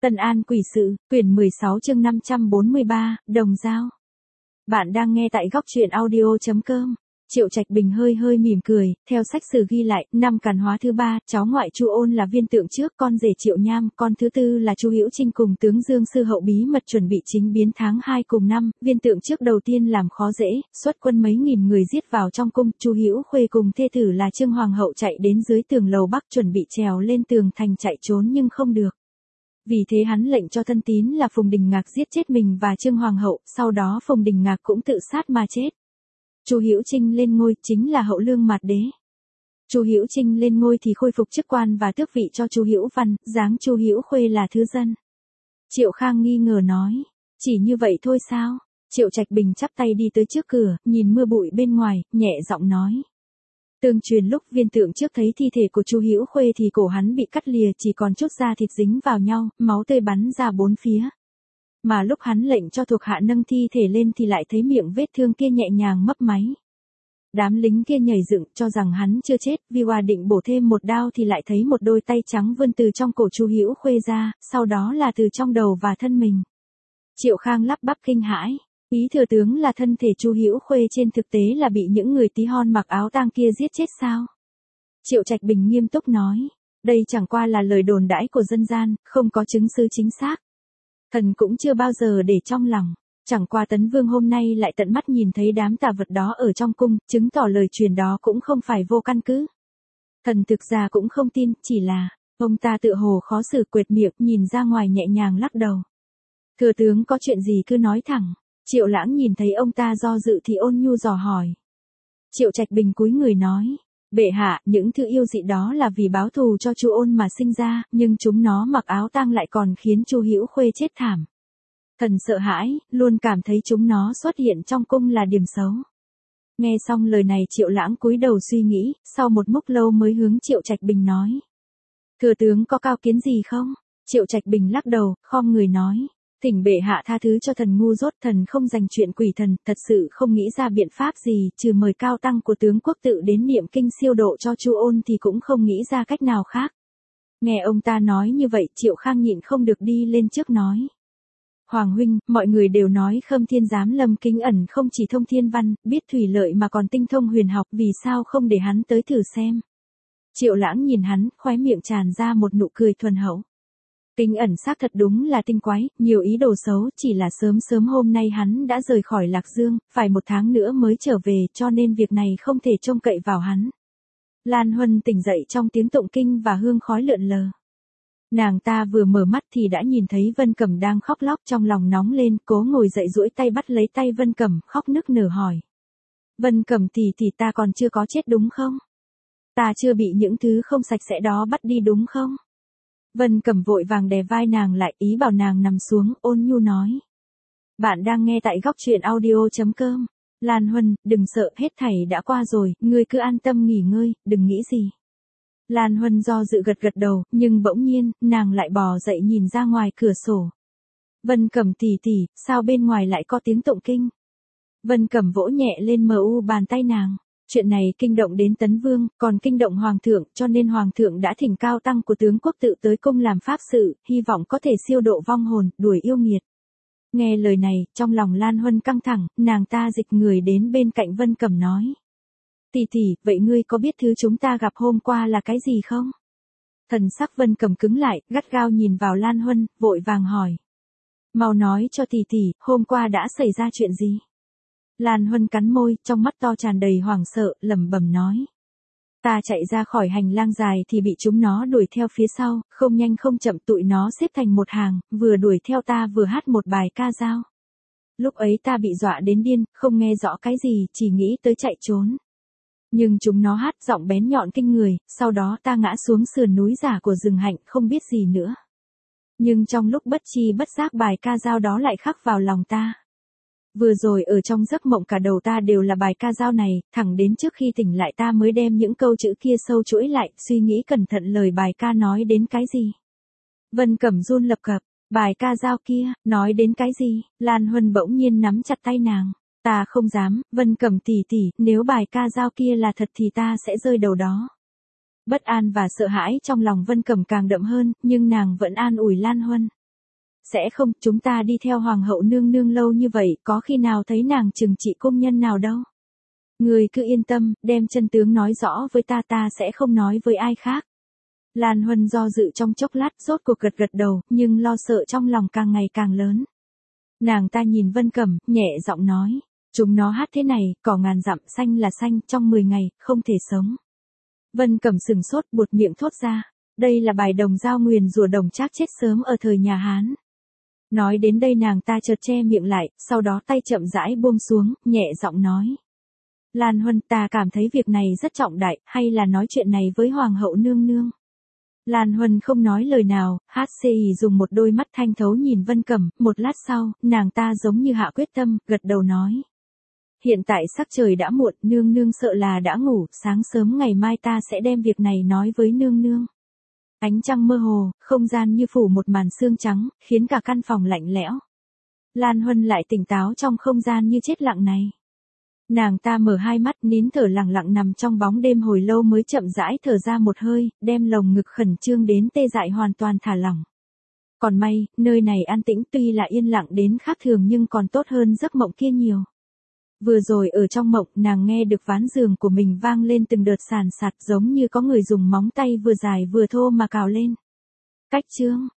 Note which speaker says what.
Speaker 1: Tân An Quỷ Sự, quyển 16 chương 543, Đồng Dao. Bạn đang nghe tại góc truyện audio.com. Triệu Trạch Bình hơi hơi mỉm cười, theo sách sử ghi lại, năm Càn Hóa thứ 3, cháu ngoại Chu Ôn là viên tượng trước, con rể Triệu Nham, con thứ tư là Chu Hữu Trinh cùng tướng Dương Sư Hậu bí mật chuẩn bị chính biến tháng 2 cùng năm, viên tượng trước đầu tiên làm khó dễ, xuất quân mấy nghìn người giết vào trong cung, Chu Hữu Khuê cùng thê tử là Trương Hoàng hậu chạy đến dưới tường lầu Bắc chuẩn bị trèo lên tường thành chạy trốn nhưng không được. Vì thế hắn lệnh cho thân tín là Phùng Đình Ngạc giết chết mình và Trương Hoàng hậu, sau đó Phùng Đình Ngạc cũng tự sát mà chết. Chu Hữu Trinh lên ngôi chính là Hậu Lương Mạt Đế. Chu Hữu Trinh lên ngôi thì khôi phục chức quan và tước vị cho Chu Hữu Văn, giáng Chu Hữu Khuê là thứ dân. Triệu Khang nghi ngờ nói, chỉ như vậy thôi sao? Triệu Trạch Bình chắp tay đi tới trước cửa, nhìn mưa bụi bên ngoài, nhẹ giọng nói. Tương truyền lúc viên tượng trước thấy thi thể của Chu Hữu Khuê thì cổ hắn bị cắt lìa chỉ còn chút da thịt dính vào nhau, máu tươi bắn ra bốn phía. Mà lúc hắn lệnh cho thuộc hạ nâng thi thể lên thì lại thấy miệng vết thương kia nhẹ nhàng mấp máy. Đám lính kia nhảy dựng cho rằng hắn chưa chết, Vi Hoa định bổ thêm một đao thì lại thấy một đôi tay trắng vươn từ trong cổ Chu Hữu Khuê ra, sau đó là từ trong đầu và thân mình. Triệu Khang lắp bắp kinh hãi. Ý thừa tướng là thân thể Chu Hữu Khuê trên thực tế là bị những người tí hon mặc áo tang kia giết chết sao? Triệu Trạch Bình nghiêm túc nói, đây chẳng qua là lời đồn đãi của dân gian, không có chứng cứ chính xác. Thần cũng chưa bao giờ để trong lòng, chẳng qua Tấn Vương hôm nay lại tận mắt nhìn thấy đám tà vật đó ở trong cung, chứng tỏ lời truyền đó cũng không phải vô căn cứ. Thần thực ra cũng không tin, chỉ là, ông ta tựa hồ khó xử quệt miệng nhìn ra ngoài nhẹ nhàng lắc đầu. Thừa tướng có chuyện gì cứ nói thẳng. Triệu Lãng nhìn thấy ông ta do dự thì ôn nhu dò hỏi. Triệu Trạch Bình cúi người nói, bệ hạ, những thứ yêu dị đó là vì báo thù cho Chu Ôn mà sinh ra, nhưng chúng nó mặc áo tang lại còn khiến Chu Hữu Khuê chết thảm. Thần sợ hãi, luôn cảm thấy chúng nó xuất hiện trong cung là điểm xấu. Nghe xong lời này Triệu Lãng cúi đầu suy nghĩ, sau một lúc lâu mới hướng Triệu Trạch Bình nói. Thừa tướng có cao kiến gì không? Triệu Trạch Bình lắc đầu, khom người nói. Thỉnh bệ hạ tha thứ cho thần ngu dốt, thần không dành chuyện quỷ thần, thật sự không nghĩ ra biện pháp gì, trừ mời cao tăng của tướng quốc tự đến niệm kinh siêu độ cho Chu Ôn thì cũng không nghĩ ra cách nào khác. Nghe ông ta nói như vậy, Triệu Khang nhịn không được đi lên trước nói. Hoàng huynh, mọi người đều nói Khâm Thiên Giám Lâm Kính Ẩn không chỉ thông thiên văn, biết thủy lợi mà còn tinh thông huyền học, vì sao không để hắn tới thử xem. Triệu Lãng nhìn hắn, khóe miệng tràn ra một nụ cười thuần hậu. Kính Ẩn xác thật đúng là tinh quái, nhiều ý đồ xấu, chỉ là sớm hôm nay hắn đã rời khỏi Lạc Dương, phải 1 tháng nữa mới trở về, cho nên việc này không thể trông cậy vào hắn. Lan Huân tỉnh dậy trong tiếng tụng kinh và hương khói lượn lờ. Nàng ta vừa mở mắt thì đã nhìn thấy Vân Cẩm đang khóc lóc, trong lòng nóng lên, cố ngồi dậy duỗi tay bắt lấy tay Vân Cẩm, khóc nức nở hỏi. Vân Cẩm tỷ ta còn chưa có chết đúng không? Ta chưa bị những thứ không sạch sẽ đó bắt đi đúng không? Vân Cẩm vội vàng đè vai nàng lại, ý bảo nàng nằm xuống, ôn nhu nói. Bạn đang nghe tại góc truyện audio.com. Lan Huân, đừng sợ, hết thảy đã qua rồi, ngươi cứ an tâm nghỉ ngơi, đừng nghĩ gì. Lan Huân do dự gật đầu, nhưng bỗng nhiên, nàng lại bò dậy nhìn ra ngoài cửa sổ. Vân Cẩm tỷ, sao bên ngoài lại có tiếng tụng kinh? Vân Cẩm vỗ nhẹ lên bàn tay nàng. Chuyện này kinh động đến Tấn Vương, còn kinh động Hoàng thượng, cho nên Hoàng thượng đã thỉnh cao tăng của tướng quốc tự tới cung làm pháp sự, hy vọng có thể siêu độ vong hồn, đuổi yêu nghiệt. Nghe lời này, trong lòng Lan Huân căng thẳng, nàng ta dịch người đến bên cạnh Vân Cẩm nói. Tỷ, vậy ngươi có biết thứ chúng ta gặp hôm qua là cái gì không? Thần sắc Vân Cẩm cứng lại, gắt gao nhìn vào Lan Huân, vội vàng hỏi. Mau nói cho tỷ, hôm qua đã xảy ra chuyện gì? Lan Huân cắn môi, trong mắt to tràn đầy hoảng sợ, lẩm bẩm nói. Ta chạy ra khỏi hành lang dài thì bị chúng nó đuổi theo phía sau, không nhanh không chậm tụi nó xếp thành một hàng, vừa đuổi theo ta vừa hát một bài ca dao. Lúc ấy ta bị dọa đến điên, không nghe rõ cái gì, chỉ nghĩ tới chạy trốn. Nhưng chúng nó hát giọng bén nhọn kinh người, sau đó ta ngã xuống sườn núi giả của rừng hạnh, không biết gì nữa. Nhưng trong lúc bất chi bất giác bài ca dao đó lại khắc vào lòng ta. Vừa rồi ở trong giấc mộng cả đầu ta đều là bài ca dao này, thẳng đến trước khi tỉnh lại ta mới đem những câu chữ kia sâu chuỗi lại, suy nghĩ cẩn thận lời bài ca nói đến cái gì. Vân Cẩm run lập cập, bài ca dao kia, nói đến cái gì? Lan Huân bỗng nhiên nắm chặt tay nàng. Ta không dám, Vân Cẩm tỷ, nếu bài ca dao kia là thật thì ta sẽ rơi đầu đó. Bất an và sợ hãi trong lòng Vân Cẩm càng đậm hơn, nhưng nàng vẫn an ủi Lan Huân. Sẽ không, chúng ta đi theo hoàng hậu nương nương lâu như vậy, có khi nào thấy nàng trừng trị công nhân nào đâu. Người cứ yên tâm, đem chân tướng nói rõ với ta sẽ không nói với ai khác. Lan Huân do dự trong chốc lát, rốt cuộc gật gật đầu, nhưng lo sợ trong lòng càng ngày càng lớn. Nàng ta nhìn Vân Cẩm, nhẹ giọng nói, chúng nó hát thế này, cỏ ngàn dặm xanh là xanh, trong 10 ngày, không thể sống. Vân Cẩm sừng sốt, buột miệng thốt ra, đây là bài đồng dao nguyền rủa Đồng Trác chết sớm ở thời nhà Hán. Nói đến đây nàng ta chợt che miệng lại, sau đó tay chậm rãi buông xuống, nhẹ giọng nói. Lan Huân, ta cảm thấy việc này rất trọng đại, hay là nói chuyện này với hoàng hậu nương nương. Lan Huân không nói lời nào, HCI dùng một đôi mắt thanh thấu nhìn Vân Cẩm, một lát sau, nàng ta giống như hạ quyết tâm, gật đầu nói. Hiện tại sắc trời đã muộn, nương nương sợ là đã ngủ, sáng sớm ngày mai ta sẽ đem việc này nói với nương nương. Ánh trăng mơ hồ, không gian như phủ một màn sương trắng, khiến cả căn phòng lạnh lẽo. Lan Huân lại tỉnh táo trong không gian như chết lặng này. Nàng ta mở hai mắt nín thở lặng lặng nằm trong bóng đêm hồi lâu mới chậm rãi thở ra một hơi, đem lồng ngực khẩn trương đến tê dại hoàn toàn thả lỏng. Còn may, nơi này an tĩnh tuy là yên lặng đến khác thường nhưng còn tốt hơn giấc mộng kia nhiều. Vừa rồi ở trong mộng nàng nghe được ván giường của mình vang lên từng đợt sàn sạt giống như có người dùng móng tay vừa dài vừa thô mà cào lên. Cách chương